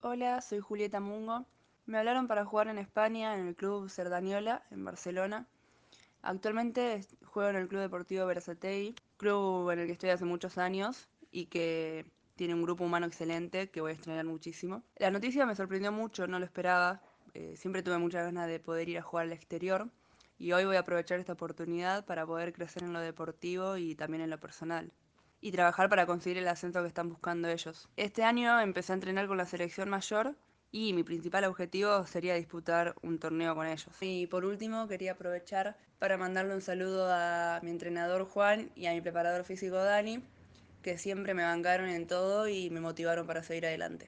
Hola, soy Julieta Mungo. Me hablaron para jugar en España en el Club Cerdanyola, en Barcelona. Actualmente juego en el Club Deportivo Berazategui, club en el que estoy hace muchos años y que tiene un grupo humano excelente que voy a extrañar muchísimo. La noticia me sorprendió mucho, no lo esperaba. Siempre tuve muchas ganas de poder ir a jugar al exterior y hoy voy a aprovechar esta oportunidad para poder crecer en lo deportivo y también en lo personal y trabajar para conseguir el ascenso que están buscando ellos. Este año empecé a entrenar con la selección mayor y mi principal objetivo sería disputar un torneo con ellos. Y por último quería aprovechar para mandarle un saludo a mi entrenador Juan y a mi preparador físico Dani, que siempre me bancaron en todo y me motivaron para seguir adelante.